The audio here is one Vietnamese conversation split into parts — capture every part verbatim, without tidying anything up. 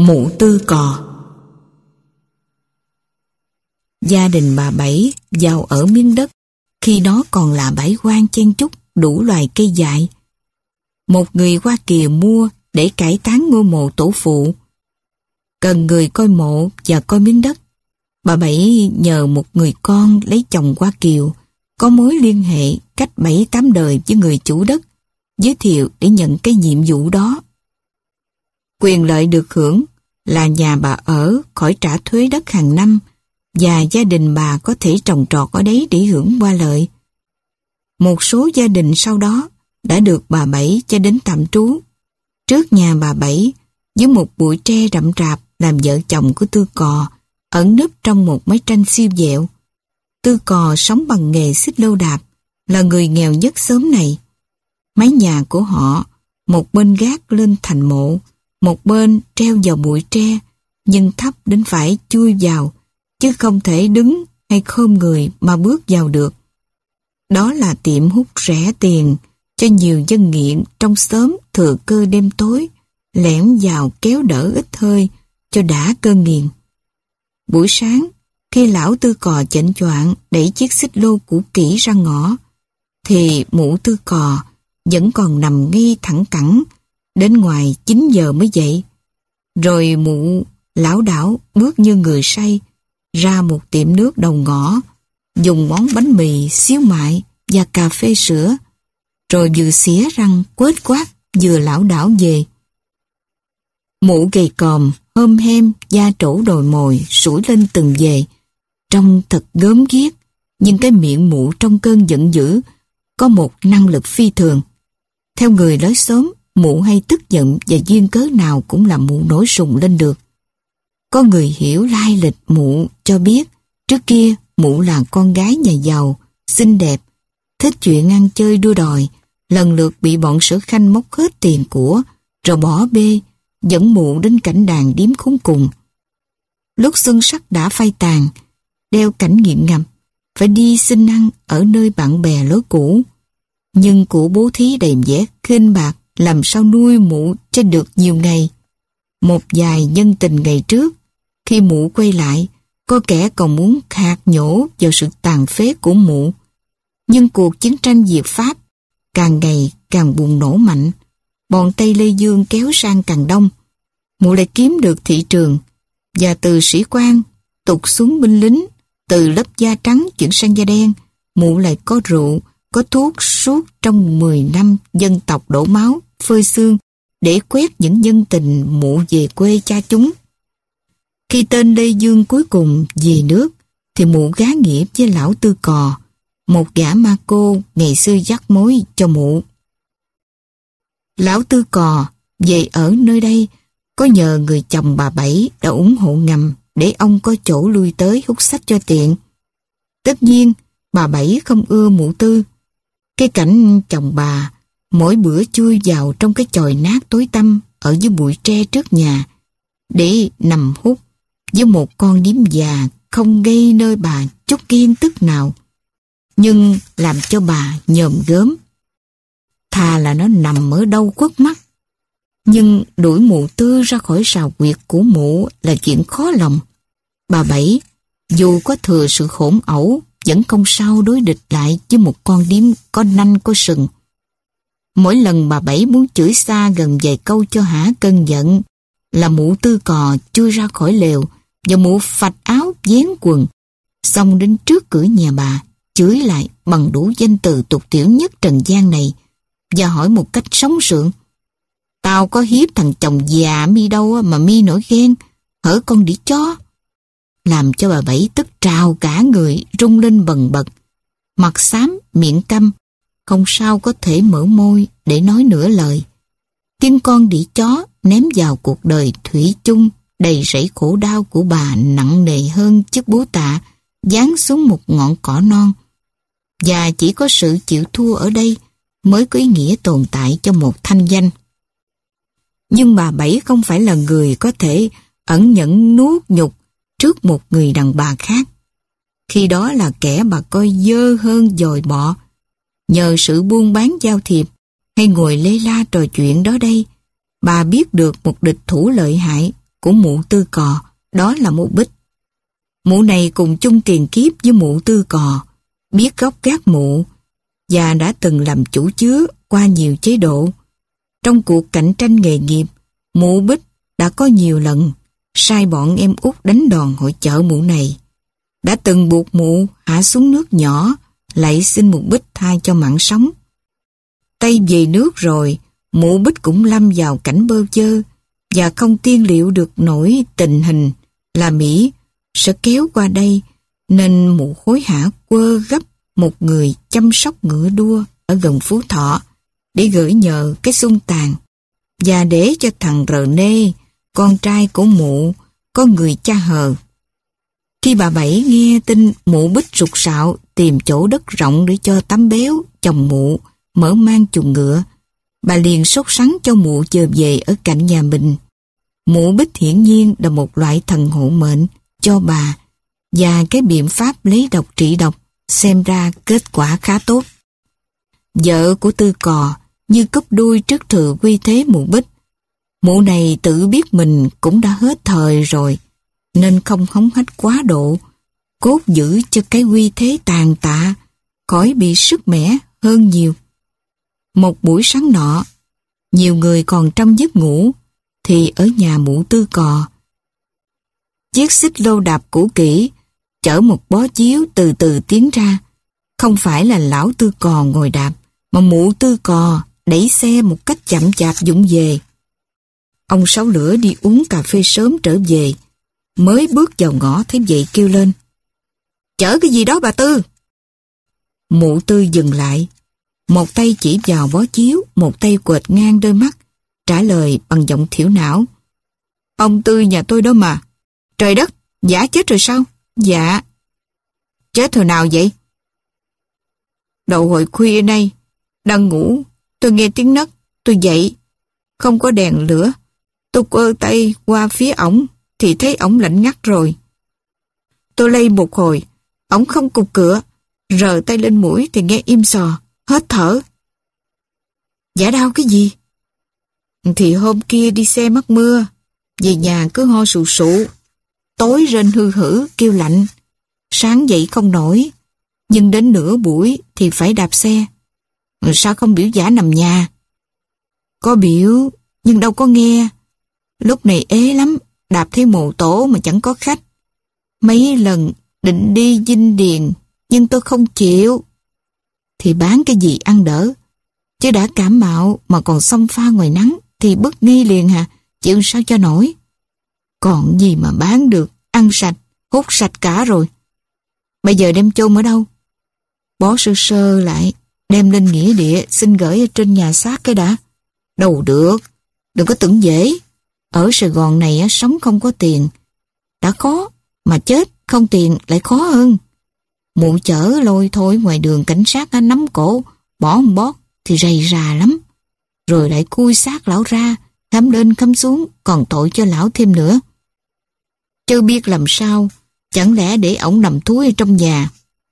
Mụ Tư Cò. Gia đình bà Bảy giàu ở miếng đất khi đó còn là bãi hoang chen chúc đủ loài cây dại. Một người Hoa Kỳ mua để cải táng ngôi mộ tổ phụ. Cần người coi mộ và coi miếng đất, bà Bảy nhờ một người con lấy chồng Hoa Kiều có mối liên hệ cách bảy tám đời với người chủ đất, giới thiệu để nhận cái nhiệm vụ đó. Quyền lợi được hưởng là nhà bà ở khỏi trả thuế đất hàng năm và gia đình bà có thể trồng trọt ở đấy để hưởng hoa lợi. Một số gia đình sau đó đã được bà Bảy cho đến tạm trú. Trước nhà bà Bảy, với một bụi tre rậm rạp làm vợ chồng của Tư Cò ẩn núp trong một mái tranh siêu dẹo. Tư Cò sống bằng nghề xích lô đạp, là người nghèo nhất xóm này. Mái nhà của họ, một bên gác lên thành mộ, một bên treo vào bụi tre, nhưng thấp đến phải chui vào, chứ không thể đứng hay khom người mà bước vào được. Đó là tiệm hút rẻ tiền cho nhiều dân nghiện trong xóm thừa cơ đêm tối, lẻn vào kéo đỡ ít hơi cho đã cơn nghiền. Buổi sáng, khi lão Tư Cò chệnh choạng đẩy chiếc xích lô cũ kỹ ra ngõ, thì mụ Tư Cò vẫn còn nằm ngay thẳng cẳng, đến ngoài chín giờ mới dậy. Rồi mụ lảo đảo bước như người say ra một tiệm nước đầu ngõ, dùng món bánh mì, xíu mại và cà phê sữa, rồi vừa xỉa răng quết quát vừa lảo đảo về. Mụ gầy còm, hôm hem, da trổ đồi mồi sủi lên từng về, trông thật gớm ghiếc, nhưng cái miệng mụ trong cơn giận dữ có một năng lực phi thường. Theo người lối xóm, mụ hay tức giận và duyên cớ nào cũng làm mụ nổi sùng lên được. Có người hiểu lai lịch mụ cho biết trước kia mụ là con gái nhà giàu, xinh đẹp, thích chuyện ăn chơi đua đòi, lần lượt bị bọn sở khanh móc hết tiền của, rồi bỏ bê, dẫn mụ đến cảnh đàn điếm khốn cùng. Lúc xuân sắc đã phai tàn, đeo cảnh nghiện ngập, phải đi xin ăn ở nơi bạn bè lối cũ. Nhưng của bố thí đầy vẻ khinh bạc làm sao nuôi mụ cho được nhiều ngày. Một vài nhân tình ngày trước, khi mụ quay lại, có kẻ còn muốn khạc nhổ vào sự tàn phế của mụ. Nhưng cuộc chiến tranh Việt Pháp càng ngày càng bùng nổ mạnh, bọn Tây Lê Dương kéo sang càng đông. Mụ lại kiếm được thị trường, và từ sĩ quan tụt xuống binh lính, từ lớp da trắng chuyển sang da đen, mụ lại có rượu, có thuốc suốt trong mười năm dân tộc đổ máu, phơi xương để quét những nhân tình mụ về quê cha chúng. Khi tên Lê Dương cuối cùng về nước, thì mụ gá nghĩa với lão Tư Cò, một gã ma cô ngày xưa dắt mối cho mụ. Lão Tư Cò về ở nơi đây có nhờ người chồng bà Bảy đã ủng hộ ngầm để ông có chỗ lui tới hút sách cho tiện. Tất nhiên, bà Bảy không ưa mụ Tư. Cái cảnh chồng bà mỗi bữa chui vào trong cái chòi nát tối tăm ở dưới bụi tre trước nhà để nằm hút với một con điếm già không gây nơi bà chút ghen tức nào, nhưng làm cho bà nhòm gớm. Thà là nó nằm ở đâu quất mắt, nhưng đuổi mụ Tư ra khỏi sào quyệt của mụ là chuyện khó lòng. Bà Bảy, dù có thừa sự khổn ẩu, vẫn không sao đối địch lại với một con điếm có nanh có sừng. Mỗi lần bà Bảy muốn chửi xa gần vài câu cho hả cơn giận, là mụ Tư Cò chui ra khỏi lều và mụ phạch áo vén quần, xông đến trước cửa nhà bà, chửi lại bằng đủ danh từ tục tiểu nhất trần gian này, và hỏi một cách sống sượng: "Tao có hiếp thằng chồng già mi đâu mà mi nổi ghen, hở con đĩ chó." Làm cho bà Bảy tức trào cả người, rung lên bần bật, mặt xám miệng câm, không sao có thể mở môi để nói nửa lời. Tiếng con đĩ chó ném vào cuộc đời thủy chung đầy rẫy khổ đau của bà nặng nề hơn chiếc búa tạ giáng xuống một ngọn cỏ non. Và chỉ có sự chịu thua ở đây mới có ý nghĩa tồn tại cho một thanh danh. Nhưng bà Bảy không phải là người có thể ẩn nhẫn nuốt nhục trước một người đàn bà khác. Khi đó là kẻ bà coi dơ hơn dòi bọ. Nhờ sự buôn bán giao thiệp hay ngồi lê la trò chuyện đó đây, bà biết được một địch thủ lợi hại của mụ Tư Cò, đó là mụ Bích. Mụ này cùng chung tiền kiếp với mụ Tư Cò, biết gốc gác mụ, và đã từng làm chủ chứa qua nhiều chế độ. Trong cuộc cạnh tranh nghề nghiệp, mụ Bích đã có nhiều lần sai bọn em út đánh đòn hội chợ mụ này. Đã từng buộc mụ hạ xuống nước nhỏ, lạy xin mụ Bích tha cho mạng sống. Tay về nước rồi, mụ Bích cũng lâm vào cảnh bơ vơ và không tiên liệu được nổi tình hình là Mỹ sẽ kéo qua đây, nên mụ hối hả quơ gấp một người chăm sóc ngựa đua ở gần Phú Thọ để gửi nhờ cái xung tàn, và để cho thằng Rờ Nê, con trai của mụ, có người cha hờ. Khi bà Bảy nghe tin mụ Bích rục sạo tìm chỗ đất rộng để cho Tám Béo, chồng mụ, mở mang chuồng ngựa, bà liền sốt sắng cho mụ chờ về ở cạnh nhà mình. Mụ Bích hiển nhiên là một loại thần hộ mệnh cho bà, và cái biện pháp lấy độc trị độc xem ra kết quả khá tốt. Vợ của Tư Cò như cúp đuôi trước thừa quy thế mụ Bích. Mụ này tự biết mình cũng đã hết thời rồi, nên không hống hách quá độ, cốt giữ cho cái quy thế tàn tạ, khỏi bị sức mẻ hơn nhiều. Một buổi sáng nọ, nhiều người còn trong giấc ngủ, thì ở nhà mụ Tư Cò, chiếc xích lô đạp cũ kỹ, chở một bó chiếu từ từ tiến ra. Không phải là lão Tư Cò ngồi đạp, mà mụ Tư Cò đẩy xe một cách chậm chạp vụng về. Ông Sáu Lửa đi uống cà phê sớm trở về, mới bước vào ngõ thấy vậy kêu lên: "Chở cái gì đó bà Tư?" Mụ Tư dừng lại, một tay chỉ vào bó chiếu, một tay quệt ngang đôi mắt, trả lời bằng giọng thiểu não: "Ông Tư nhà tôi đó mà." "Trời đất, Giả chết rồi sao?" "Dạ." "Chết hồi nào vậy?" "Đầu hồi khuya nay, đang ngủ, tôi nghe tiếng nấc, tôi dậy, không có đèn lửa. Tôi quơ tay qua phía ổng, thì thấy ổng lạnh ngắt rồi. Tôi lay một hồi, ổng không cục cửa, rờ tay lên mũi thì nghe im sò, hết thở." "Giả đau cái gì?" "Thì hôm kia đi xe mắc mưa, về nhà cứ ho sù sụ, tối rên hư hử kêu lạnh, sáng dậy không nổi, nhưng đến nửa buổi thì phải đạp xe." "Sao không biểu Giả nằm nhà?" "Có biểu, nhưng đâu có nghe. Lúc này ế lắm, đạp thấy mồ tổ mà chẳng có khách. Mấy lần định đi Dinh Điền, nhưng tôi không chịu." "Thì bán cái gì ăn đỡ, chứ đã cảm mạo mà còn xông pha ngoài nắng thì bứt nghi liền hả, chịu sao cho nổi. Còn gì mà bán được, ăn sạch, hút sạch cả rồi. Bây giờ đem chôn ở đâu?" "Bó sơ sơ lại, đem lên nghĩa địa xin gửi ở trên nhà xác cái đã." "Đâu được, đừng có tưởng dễ. Ở Sài Gòn này sống không có tiền đã khó, mà chết không tiền lại khó hơn. Mụ chở lôi thôi ngoài đường cảnh sát nắm cổ, bỏ một bót thì rầy rà lắm. Rồi lại cui xác lão ra, khám lên khám xuống, còn tội cho lão thêm nữa. Chứ biết làm sao, chẳng lẽ để ổng nằm thúi ở trong nhà.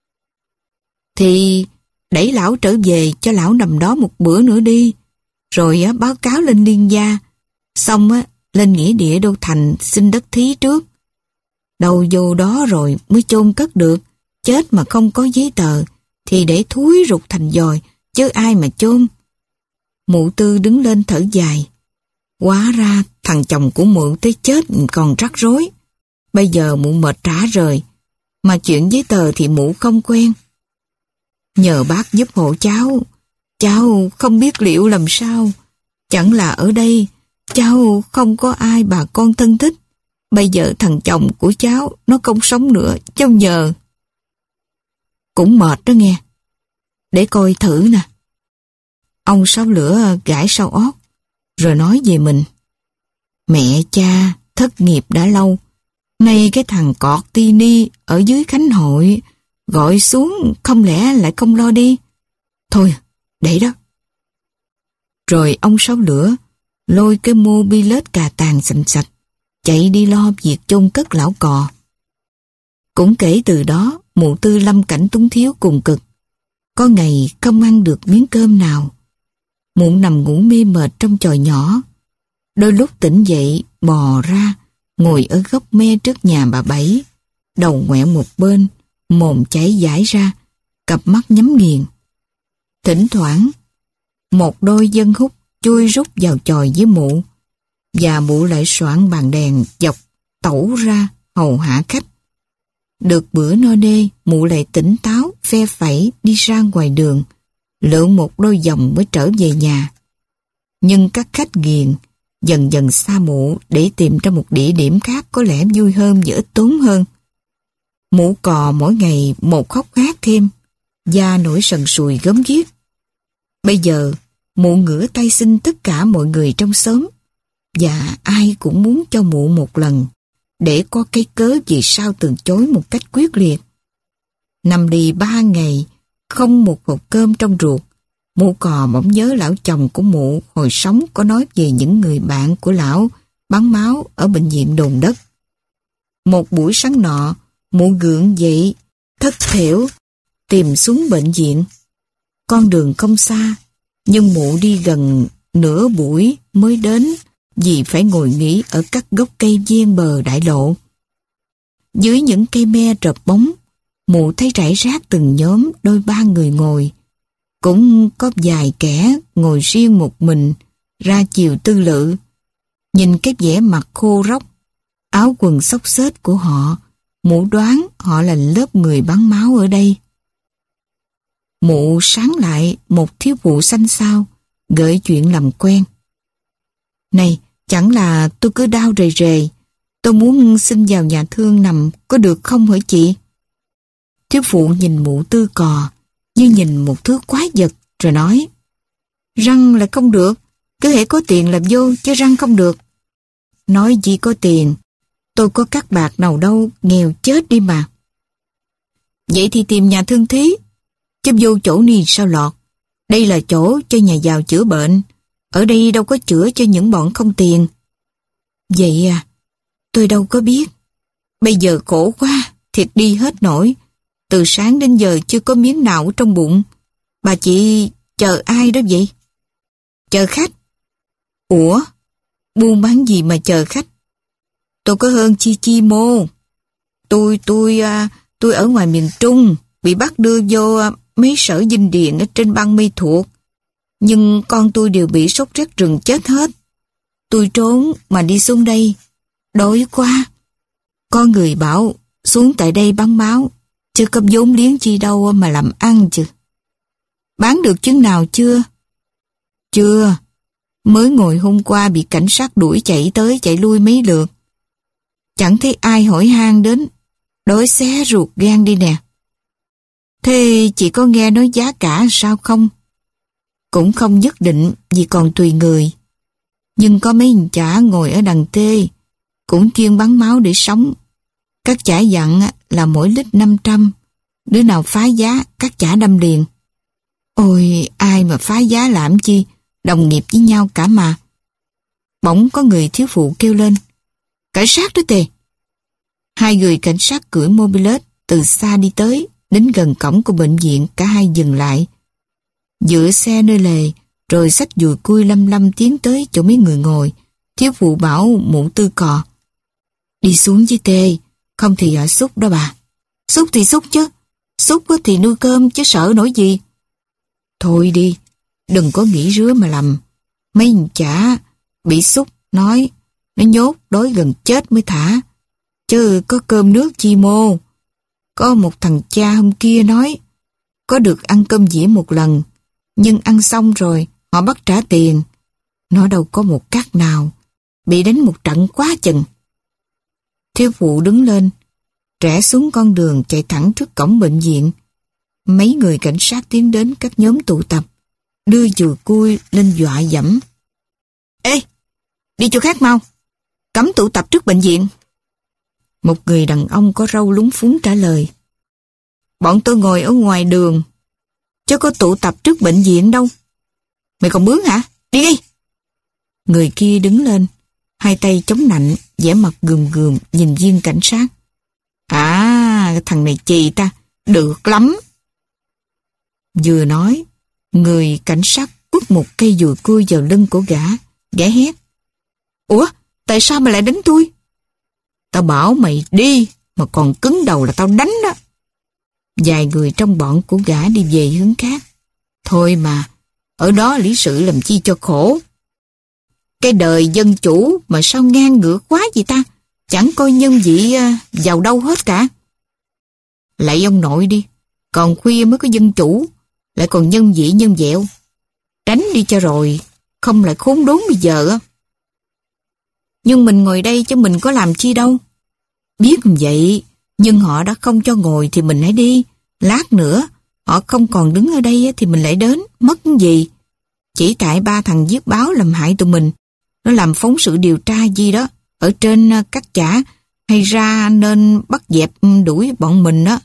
Thì đẩy lão trở về cho lão nằm đó một bữa nữa đi, rồi á, báo cáo lên liên gia, xong á, lên nghĩa địa Đô Thành xin đất thí trước. Đầu vô đó rồi mới chôn cất được, chết mà không có giấy tờ thì để thúi rụt thành dòi, chứ ai mà chôn." Mụ Tư đứng lên thở dài. Hóa ra thằng chồng của mụ tới chết còn rắc rối. Bây giờ mụ mệt rã rời, mà chuyện giấy tờ thì mụ không quen. Nhờ bác giúp hộ cháu, cháu không biết liệu làm sao. Chẳng là ở đây, cháu không có ai bà con thân thích. Bây giờ thằng chồng của cháu nó không sống nữa, cháu nhờ. Cũng mệt đó nghe. Để coi thử nè. Ông Sáu Lửa gãi sau ót, rồi nói về mình. Mẹ cha thất nghiệp đã lâu, nay cái thằng cọt ti ni ở dưới Khánh Hội gọi xuống, không lẽ lại không lo đi. Thôi, để đó. Rồi ông Sáu Lửa lôi cái mobilet cà tàng sành sạch, chạy đi lo việc chôn cất lão Cò. Cũng kể từ đó, mụ Tư lâm cảnh túng thiếu cùng cực. Có ngày không ăn được miếng cơm nào. Mụ nằm ngủ mê mệt trong chòi nhỏ. Đôi lúc tỉnh dậy, bò ra, ngồi ở gốc me trước nhà bà Bảy, đầu ngoẹo một bên, mồm chảy dãi ra, cặp mắt nhắm nghiền. Thỉnh thoảng, một đôi dân hút chui rút vào chòi với mụ, và mụ lại soạn bàn đèn dọc tẩu ra hầu hạ khách. Được bữa no nê, mụ lại tỉnh táo, phe phẩy đi ra ngoài đường, lượn một đôi vòng mới trở về nhà. Nhưng các khách ghiền dần dần xa mụ để tìm ra một địa điểm khác có lẽ vui hơn và ít tốn hơn. Mụ cò mỗi ngày một khóc hát thêm, da nổi sần sùi gớm ghiếc. Bây giờ, mụ ngửa tay xin tất cả mọi người trong xóm, và ai cũng muốn cho mụ một lần, để có cái cớ vì sao từ chối một cách quyết liệt. Nằm đi ba ngày, không một hộp cơm trong ruột, mụ cò bỗng nhớ lão chồng của mụ hồi sống có nói về những người bạn của lão bán máu ở bệnh viện Đồn Đất. Một buổi sáng nọ, mụ gượng dậy, thất thểu, tìm xuống bệnh viện. Con đường không xa, nhưng mụ đi gần nửa buổi mới đến vì phải ngồi nghỉ ở các gốc cây ven bờ đại lộ. Dưới những cây me rợp bóng, mụ thấy rải rác từng nhóm đôi ba người ngồi. Cũng có vài kẻ ngồi riêng một mình, ra chiều tư lự. Nhìn cái vẻ mặt khô róc, áo quần xốc xếch của họ, mụ đoán họ là lớp người bán máu ở đây. Mụ sáng lại một thiếu phụ xanh xao, gợi chuyện làm quen. Này, chẳng là tôi cứ đau rề rề, tôi muốn xin vào nhà thương nằm, có được không hả chị? Thiếu phụ nhìn mụ tư cò, như nhìn một thứ quái vật, rồi nói, răng lại không được, cứ hễ có tiền là vô, chứ răng không được. Nói gì có tiền, tôi có cắt bạc nào đâu, nghèo chết đi mà. Vậy thì tìm nhà thương thí, chứ vô chỗ này sao lọt. Đây là chỗ cho nhà giàu chữa bệnh, ở đây đâu có chữa cho những bọn không tiền. Vậy à, tôi đâu có biết. Bây giờ khổ quá, thiệt đi hết nổi. Từ sáng đến giờ chưa có miếng nào ở trong bụng. Bà chị chờ ai đó vậy? Chờ khách. Ủa, buôn bán gì mà chờ khách? Tôi có hơn chi chi mô. Tôi, tôi, tôi ở ngoài miền Trung, bị bắt đưa vô mấy sở dinh điện ở trên bang Mê Thuộc. Nhưng con tôi đều bị sốt rét rừng chết hết. Tôi trốn mà đi xuống đây. Đói quá. Có người bảo xuống tại đây bán máu, chứ có vốn liếng chi đâu mà làm ăn chứ. Bán được chứng nào chưa? Chưa. Mới ngồi hôm qua bị cảnh sát đuổi chạy tới chạy lui mấy lượt. Chẳng thấy ai hỏi han đến. Đói xé ruột gan đi nè. Thế chị có nghe nói giá cả sao không? Cũng không nhất định vì còn tùy người. Nhưng có mấy anh chả ngồi ở đằng tê, cũng chuyên bán máu để sống. Các chả dặn là mỗi lít năm trăm, đứa nào phá giá các chả đâm liền. Ôi, ai mà phá giá làm chi, đồng nghiệp với nhau cả mà. Bỗng có người thiếu phụ kêu lên, cảnh sát đó tề. Hai người cảnh sát cưỡi mobilet từ xa đi tới, đến gần cổng của bệnh viện, cả hai dừng lại. Dựa xe nơi lề, rồi xách dùi cui lâm lâm tiến tới chỗ mấy người ngồi. Thiếu phụ bảo mụ tư cò, đi xuống với tê, không thì ở xúc đó bà. Xúc thì xúc chứ, xúc thì nuôi cơm chứ sợ nổi gì. Thôi đi, đừng có nghĩ rứa mà lầm. Mấy anh chả bị xúc nói, nó nhốt đói gần chết mới thả. Chứ có cơm nước chi mô. Có một thằng cha hôm kia nói, có được ăn cơm dĩa một lần, nhưng ăn xong rồi họ bắt trả tiền. Nó đâu có một cát nào, bị đánh một trận quá chừng. Thiếu phụ đứng lên, rẽ xuống con đường chạy thẳng trước cổng bệnh viện. Mấy người cảnh sát tiến đến các nhóm tụ tập, đưa dùi cui lên dọa dẫm. Ê, đi chỗ khác mau, cấm tụ tập trước bệnh viện. Một người đàn ông có râu lúng phúng trả lời, bọn tôi ngồi ở ngoài đường, chứ có tụ tập trước bệnh viện đâu. Mày còn bướng hả? Đi đi. Người kia đứng lên, hai tay chống nạnh, vẻ mặt gườm gườm nhìn viên cảnh sát. À, thằng này chì ta, được lắm. Vừa nói, người cảnh sát quất một cây dùi cui vào lưng của gã, gã hét. Ủa, tại sao mà lại đánh tôi? Tao bảo mày đi, mà còn cứng đầu là tao đánh đó. Vài người trong bọn của gã đi về hướng khác. Thôi mà, ở đó lý sự làm chi cho khổ. Cái đời dân chủ mà sao ngang ngược quá vậy ta? Chẳng coi nhân vị vào đâu hết cả. Lại ông nội đi, còn khuya mới có dân chủ, lại còn nhân vị nhân dẹo. Tránh đi cho rồi, không lại khốn đốn bây giờ á. Nhưng mình ngồi đây chứ mình có làm chi đâu. Biết vậy, nhưng họ đã không cho ngồi thì mình hãy đi. Lát nữa, họ không còn đứng ở đây thì mình lại đến, mất cái gì. Chỉ tại ba thằng viết báo làm hại tụi mình. Nó làm phóng sự điều tra gì đó, ở trên các chả, hay ra nên bắt dẹp đuổi bọn mình đó.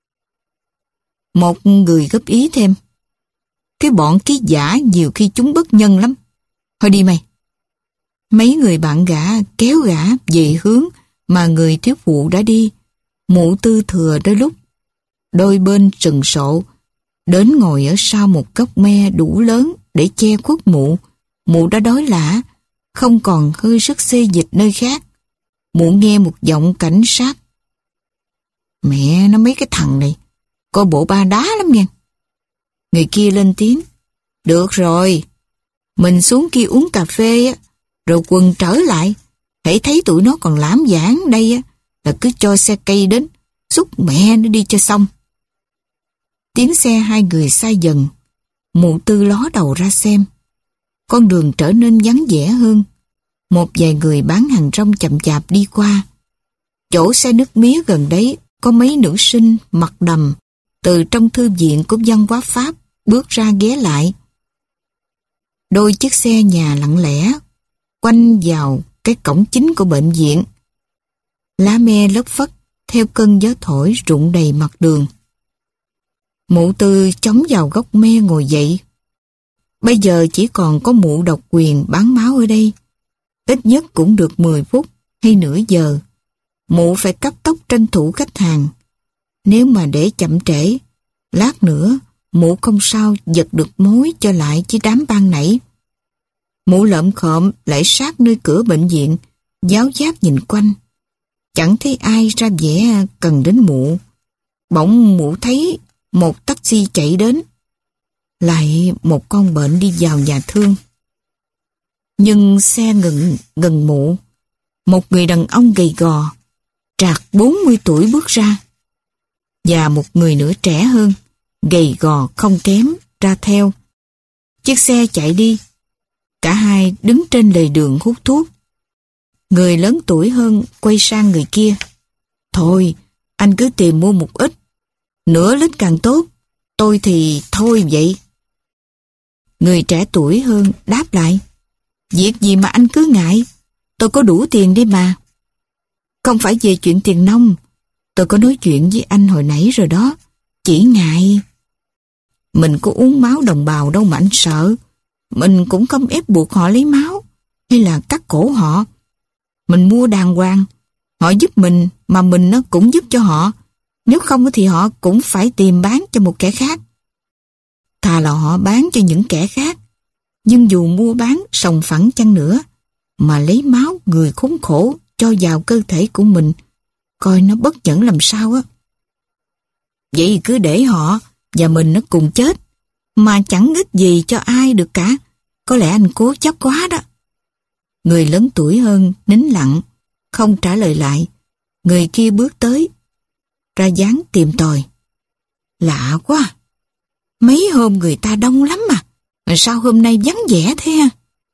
Một người góp ý thêm. Cái bọn ký giả nhiều khi chúng bất nhân lắm. Thôi đi mày. Mấy người bạn gã kéo gã về hướng mà người thiếu phụ đã đi. Mụ Tư Thừa đôi lúc đôi bên sừng sộ, đến ngồi ở sau một gốc me đủ lớn để che khuất mụ. Mụ đã đói lả, không còn hơi sức xê dịch nơi khác. Mụ nghe một giọng cảnh sát. Mẹ nó mấy cái thằng này, coi bộ ba đá lắm nha. Người kia lên tiếng. Được rồi, mình xuống kia uống cà phê á, rồi quần trở lại. Hãy thấy tụi nó còn lãm giảng đây á, là cứ cho xe cây đến, xúc mẹ nó đi cho xong. Tiếng xe hai người xa dần. Mụ Tư ló đầu ra xem. Con đường trở nên vắng vẻ hơn. Một vài người bán hàng rong chậm chạp đi qua. Chỗ xe nước mía gần đấy có mấy nữ sinh mặc đầm từ trong thư viện của văn hóa Pháp bước ra ghé lại. Đôi chiếc xe nhà lặng lẽ quanh vào cái cổng chính của bệnh viện. Lá me lất phất theo cơn gió thổi rụng đầy mặt đường. Mụ Tư chống vào gốc me ngồi dậy. Bây giờ chỉ còn có mụ độc quyền bán máu ở đây. Ít nhất cũng được mười phút hay nửa giờ. Mụ phải cấp tốc tranh thủ khách hàng. Nếu mà để chậm trễ, lát nữa mụ không sao giật được mối cho lại với đám ban nãy. Mụ lợm khợm lại sát nơi cửa bệnh viện, giáo giác nhìn quanh. Chẳng thấy ai ra vẻ cần đến mụ. Bỗng mụ thấy một taxi chạy đến. Lại một con bệnh đi vào nhà thương. Nhưng xe ngừng gần mụ. Một người đàn ông gầy gò, trạc bốn mươi tuổi bước ra. Và một người nữa trẻ hơn, gầy gò không kém, ra theo. Chiếc xe chạy đi. Cả hai đứng trên lề đường hút thuốc. Người lớn tuổi hơn quay sang người kia. Thôi, anh cứ tìm mua một ít. Nửa lít càng tốt. Tôi thì thôi vậy. Người trẻ tuổi hơn đáp lại. Việc gì mà anh cứ ngại. Tôi có đủ tiền đấy mà. Không phải về chuyện tiền nong. Tôi có nói chuyện với anh hồi nãy rồi đó. Chỉ ngại. Mình có uống máu đồng bào đâu mà anh sợ. Mình cũng không ép buộc họ lấy máu hay là cắt cổ họ. Mình mua đàng hoàng. Họ giúp mình mà mình nó cũng giúp cho họ. Nếu không thì họ cũng phải tìm bán cho một kẻ khác. Thà là họ bán cho những kẻ khác. Nhưng dù mua bán sòng phẳng chăng nữa, mà lấy máu người khốn khổ cho vào cơ thể của mình, coi nó bất nhẫn làm sao á. Vậy cứ để họ và mình nó cùng chết, mà chẳng ích gì cho ai được cả. Có lẽ anh cố chấp quá đó. Người lớn tuổi hơn nín lặng, không trả lời lại. Người kia bước tới, ra dáng tìm tòi. Lạ quá. Mấy hôm người ta đông lắm mà, mà sao hôm nay vắng vẻ thế ha?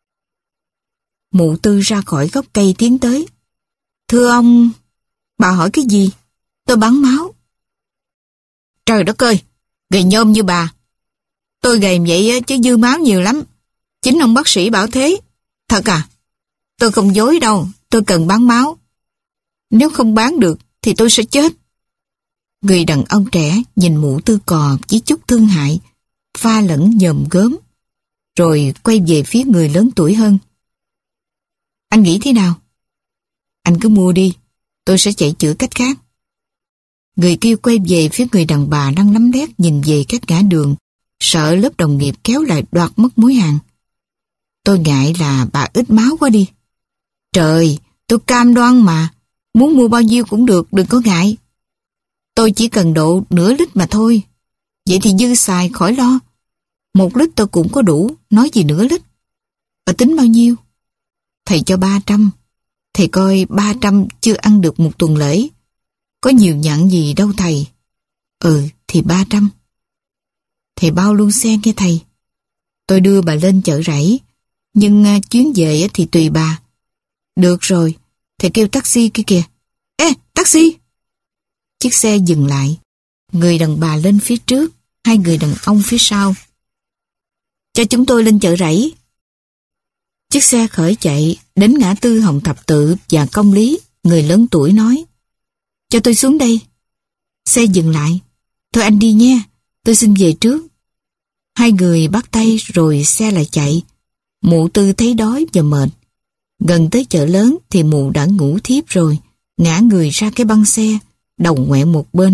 Mụ Tư ra khỏi gốc cây tiến tới. Thưa ông, bà hỏi cái gì? Tôi bán máu. Trời đất ơi, gầy nhôm như bà. Tôi gầy vậy chứ dư máu nhiều lắm. Chính ông bác sĩ bảo thế. Thật à? Tôi không dối đâu, tôi cần bán máu. Nếu không bán được thì tôi sẽ chết. Người đàn ông trẻ nhìn mụ Tư cò với chút thương hại, pha lẫn nhòm gớm, rồi quay về phía người lớn tuổi hơn. Anh nghĩ thế nào? Anh cứ mua đi, tôi sẽ chạy chữa cách khác. Người kia quay về phía người đàn bà đang lấm lét nhìn về các ngã đường, sợ lớp đồng nghiệp kéo lại đoạt mất mối hàng. Tôi ngại là bà ít máu quá đi. Trời, tôi cam đoan mà, Muốn mua bao nhiêu cũng được, đừng có ngại. Tôi chỉ cần độ nửa lít mà thôi. Vậy thì dư xài khỏi lo. Một lít tôi cũng có đủ, nói gì nửa lít. Và tính bao nhiêu? Thầy cho ba trăm. Thầy coi ba trăm chưa ăn được một tuần lễ. Có nhiều nhặn gì đâu thầy. Ừ, thì ba trăm. Thầy bao luôn xe nghe thầy. Tôi đưa bà lên chợ rẫy, nhưng uh, chuyến về thì tùy bà. Được rồi, thầy kêu taxi kia kìa. Ê, taxi! Chiếc xe dừng lại. Người đàn bà lên phía trước, hai người đàn ông phía sau. Cho chúng tôi lên chợ rẫy. Chiếc xe khởi chạy, đến ngã tư Hồng Thập Tự và Công Lý, người lớn tuổi nói. Cho tôi xuống đây. Xe dừng lại. Thôi anh đi nha, tôi xin về trước. Hai người bắt tay rồi xe lại chạy. Mụ Tư thấy đói và mệt. Gần tới chợ lớn thì mụ đã ngủ thiếp rồi, ngã người ra cái băng xe, đầu ngoẹo một bên.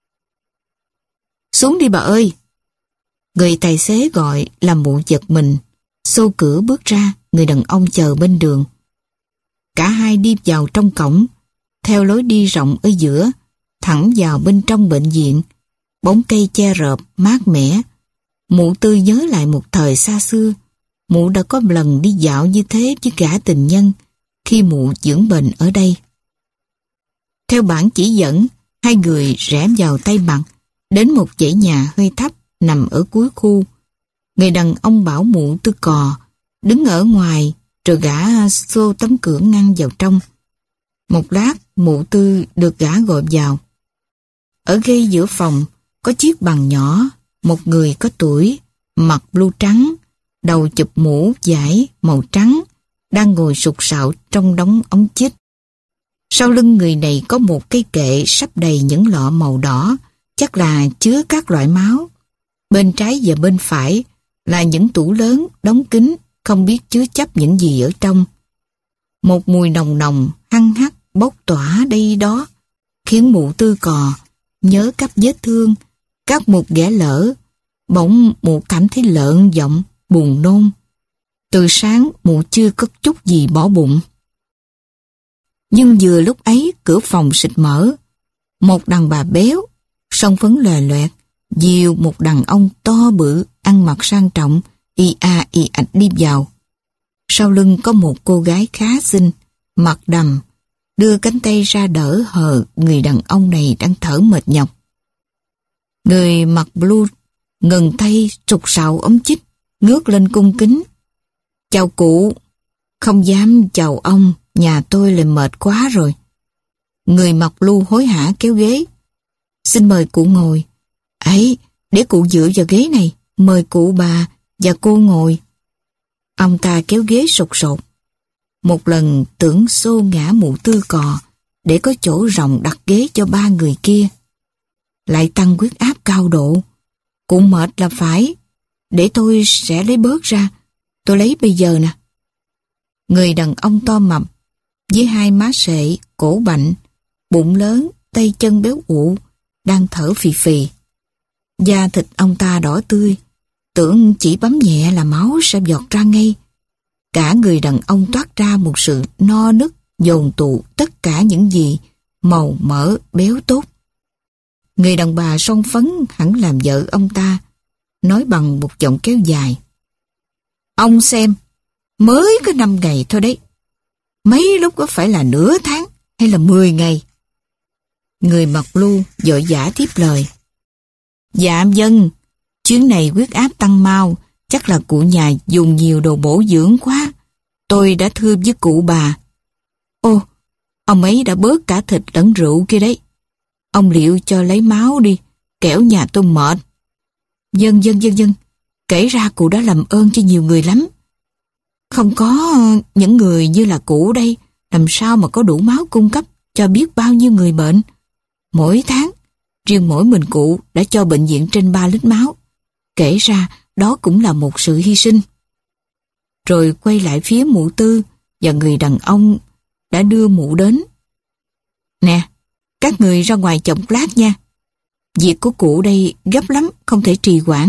Xuống đi bà ơi! Người tài xế gọi làm mụ giật mình, xô cửa bước ra, người đàn ông chờ bên đường. Cả hai đi vào trong cổng, theo lối đi rộng ở giữa, thẳng vào bên trong bệnh viện. Bóng cây che rợp, mát mẻ. Mụ Tư nhớ lại một thời xa xưa, mụ đã có một lần đi dạo như thế với gã tình nhân khi mụ dưỡng bệnh ở đây. Theo bản chỉ dẫn, hai người rẽ vào Tây Mặt, đến một dãy nhà hơi thấp nằm ở cuối khu. Người đàn ông bảo mụ Tư cò, đứng ở ngoài, rồi gã xô tấm cửa ngăn vào trong. Một lát, mụ Tư được gã gọi vào. Ở ghế giữa phòng, có chiếc bàn nhỏ, một người có tuổi, mặc blue trắng, đầu chụp mũ vải màu trắng, đang ngồi sụt sạo trong đống ống chích. Sau lưng người này có một cây kệ sắp đầy những lọ màu đỏ, chắc là chứa các loại máu. Bên trái và bên phải là những tủ lớn đóng kín, không biết chứa chấp những gì ở trong. Một mùi nồng nồng, hăng hắc bốc tỏa đây đó, khiến mụ Tư cò nhớ các vết thương, các một ghẻ lỡ. Bỗng mụ cảm thấy lợn giọng, buồn nôn. Từ sáng mụ chưa có chút gì bỏ bụng. Nhưng vừa lúc ấy cửa phòng xịt mở. Một đàn bà béo, son phấn lòe loẹt, dìu một đàn ông to bự, ăn mặc sang trọng, y a y ạch đi vào. Sau lưng có một cô gái khá xinh, mặt đầm, đưa cánh tay ra đỡ hờ người đàn ông này đang thở mệt nhọc. Người mặc blue ngừng tay trục sạo ống chích, ngước lên cung kính. Chào cụ. Không dám chào ông, nhà tôi lại mệt quá rồi. Người mặc blue hối hả kéo ghế. Xin mời cụ ngồi. Ấy, để cụ dựa vào ghế này, mời cụ bà và cô ngồi. Ông ta kéo ghế sột sột. Một lần tưởng xô ngã mụ Tư cò để có chỗ rộng đặt ghế cho ba người kia. Lại tăng huyết áp cao độ. Cụ mệt là phải. Để tôi sẽ lấy bớt ra. Tôi lấy bây giờ nè. Người đàn ông to mập, với hai má sệ, cổ bạnh, bụng lớn, tay chân béo ụ, đang thở phì phì. Da thịt ông ta đỏ tươi, tưởng chỉ bấm nhẹ là máu sẽ giọt ra ngay. Cả người đàn ông toát ra một sự no nức, dồn tụ tất cả những gì màu mỡ béo tốt. Người đàn bà son phấn hẳn làm vợ ông ta, nói bằng một giọng kéo dài. Ông xem, mới có năm ngày thôi đấy. Mấy lúc có phải là nửa tháng hay là mười ngày? Người mặc blue vội vã tiếp lời. Dạ vâng, chuyến này huyết áp tăng mau, chắc là cụ nhà dùng nhiều đồ bổ dưỡng quá. Tôi đã thưa với cụ bà. Ô, ông ấy đã bớt cả thịt lẫn rượu kia đấy. Ông liệu cho lấy máu đi, kẻo nhà tôi mệt. Dân dân dân dân, kể ra cụ đã làm ơn cho nhiều người lắm. Không có những người như là cụ đây, làm sao mà có đủ máu cung cấp cho biết bao nhiêu người bệnh. Mỗi tháng, riêng mỗi mình cụ đã cho bệnh viện trên ba lít máu. Kể ra, đó cũng là một sự hy sinh. Rồi quay lại phía mụ Tư và người đàn ông đã đưa mụ đến. Nè, các người ra ngoài chậm lát nha. Việc của cụ đây gấp lắm, không thể trì hoãn.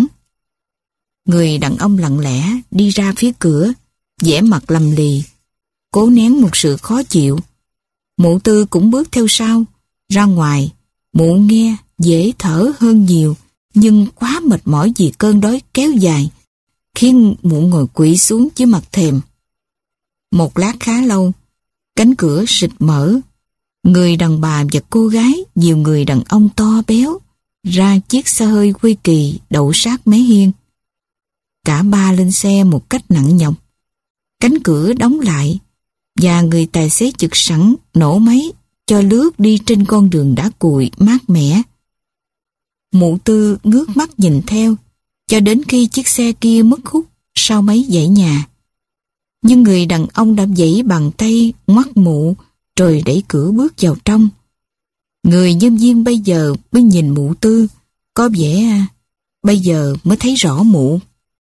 Người đàn ông lặng lẽ đi ra phía cửa, vẻ mặt lầm lì, cố nén một sự khó chịu. Mụ Tư cũng bước theo sau. Ra ngoài, mụ nghe dễ thở hơn nhiều, nhưng quá mệt mỏi vì cơn đói kéo dài, khiến mụ ngồi quỵ xuống dưới mặt thềm. Một lát khá lâu, cánh cửa rịch mở. Người đàn bà và cô gái, nhiều người đàn ông to béo, ra chiếc xe hơi quê kỳ đậu sát mé hiên. Cả ba lên xe một cách nặng nhọc. Cánh cửa đóng lại, và người tài xế trực sẵn nổ máy cho lướt đi trên con đường đá cuội mát mẻ. Mụ Tư ngước mắt nhìn theo, cho đến khi chiếc xe kia mất hút sau mấy dãy nhà. Nhưng người đàn ông đã vẫy bàn tay ngoắt mụ, rồi đẩy cửa bước vào trong. Người nhân viên bây giờ mới nhìn mụ Tư, có vẻ bây giờ mới thấy rõ mụ.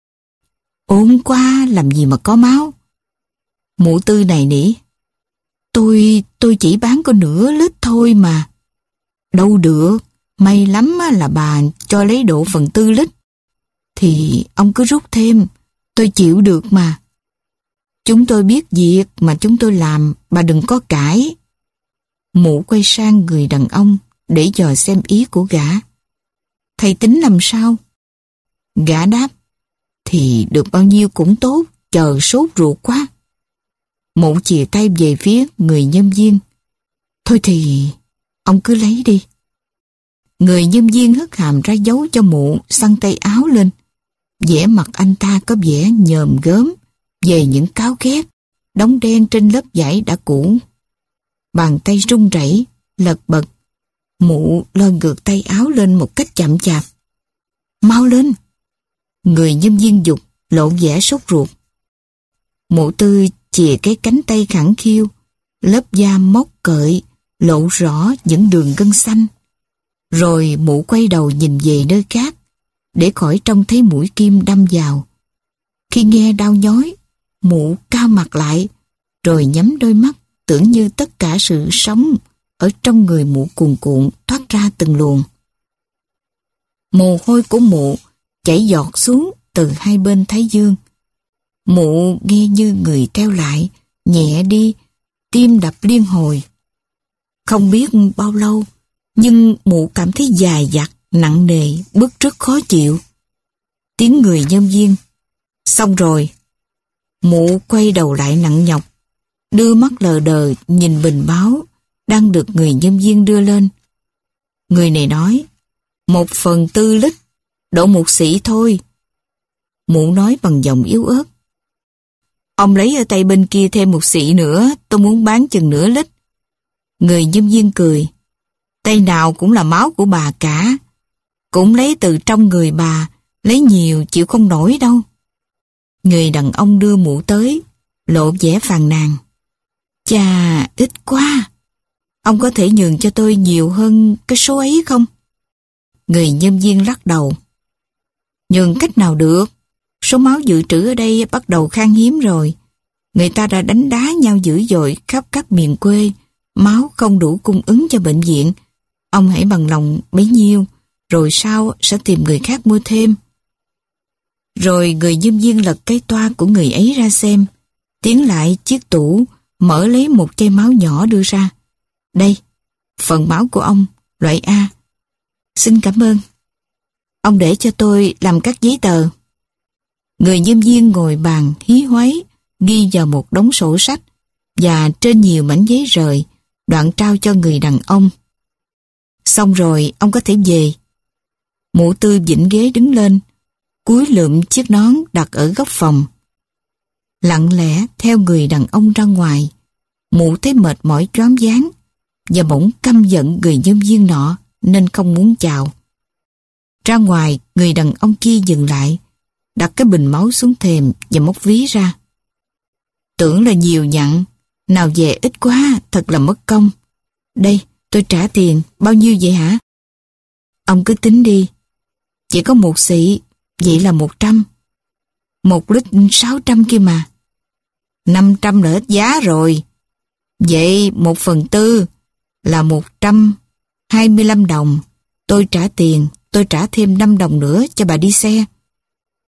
Ốm quá, làm gì mà có máu. Mụ Tư này nỉ. Tôi, tôi chỉ bán có nửa lít thôi mà. Đâu được, may lắm là bà cho lấy độ phần tư lít. Thì ông cứ rút thêm, tôi chịu được mà. Chúng tôi biết việc mà chúng tôi làm, bà đừng có cãi. Mụ quay sang người đàn ông để dò xem ý của gã. Thầy tính làm sao? Gã đáp, thì được bao nhiêu cũng tốt, chờ sốt ruột quá. Mụ chìa tay về phía người nhân viên. Thôi thì ông cứ lấy đi. Người nhân viên hất hàm ra dấu cho mụ xăng tay áo lên. Vẻ mặt anh ta có vẻ nhờm gớm về những cáo ghét đóng đen trên lớp vải đã cũ. Bàn tay run rẩy, lật bật. Mụ lôi ngược tay áo lên một cách chậm chạp. Mau lên! Người nhân viên giục, lộ vẻ sốt ruột. Mụ Tư chìa cái cánh tay khẳng khiu, lớp da móc cợi, lộ rõ những đường gân xanh. Rồi mụ quay đầu nhìn về nơi khác, để khỏi trông thấy mũi kim đâm vào. Khi nghe đau nhói, mụ cao mặt lại, rồi nhắm đôi mắt, tưởng như tất cả sự sống ở trong người mụ cuồn cuộn thoát ra từng luồng. Mồ hôi của mụ chảy giọt xuống từ hai bên thái dương. Mụ nghe như người teo lại, nhẹ đi, tim đập liên hồi. Không biết bao lâu, nhưng mụ cảm thấy dài dặt, nặng nề, bứt rứt khó chịu. Tiếng người nhân viên. Xong rồi. Mụ quay đầu lại nặng nhọc, đưa mắt lờ đờ nhìn bình báo đang được người nhân viên đưa lên. Người này nói, một phần tư lít, độ một xị thôi. Mụ nói bằng giọng yếu ớt. Ông lấy ở tay bên kia thêm một xị nữa, tôi muốn bán chừng nửa lít. Người nhân viên cười. Tay nào cũng là máu của bà cả. Cũng lấy từ trong người bà, lấy nhiều chịu không nổi đâu. Người đàn ông đưa mụ tới, lộ vẻ phàn nàn. Chà, ít quá. Ông có thể nhường cho tôi nhiều hơn cái số ấy không? Người nhân viên lắc đầu. Nhường cách nào được? Số máu dự trữ ở đây bắt đầu khan hiếm rồi. Người ta đã đánh đá nhau dữ dội khắp các miền quê. Máu không đủ cung ứng cho bệnh viện. Ông hãy bằng lòng bấy nhiêu, rồi sau sẽ tìm người khác mua thêm. Rồi người nhân viên lật cái toa của người ấy ra xem, tiến lại chiếc tủ, mở lấy một chai máu nhỏ đưa ra. Đây, phần máu của ông, loại A. Xin cảm ơn. Ông để cho tôi làm các giấy tờ. Người nhân viên ngồi bàn hí hoáy, ghi vào một đống sổ sách, và trên nhiều mảnh giấy rời, đoạn trao cho người đàn ông. Xong rồi, ông có thể về. Mụ Tư vịnh ghế đứng lên, cúi lượm chiếc nón đặt ở góc phòng. Lặng lẽ theo người đàn ông ra ngoài, mụ thấy mệt mỏi choáng váng, và bỗng căm giận người nhân viên nọ nên không muốn chào. Ra ngoài, người đàn ông kia dừng lại, đặt cái bình máu xuống thềm và móc ví ra. Tưởng là nhiều nhặn, nào về ít quá, thật là mất công. Đây, tôi trả tiền, bao nhiêu vậy hả? Ông cứ tính đi. Chỉ có một xị, vậy là một trăm. Một lít sáu trăm kia mà. Năm trăm là hết giá rồi. Vậy một phần tư là một trăm hai mươi lăm đồng. Tôi trả tiền, tôi trả thêm năm đồng nữa cho bà đi xe.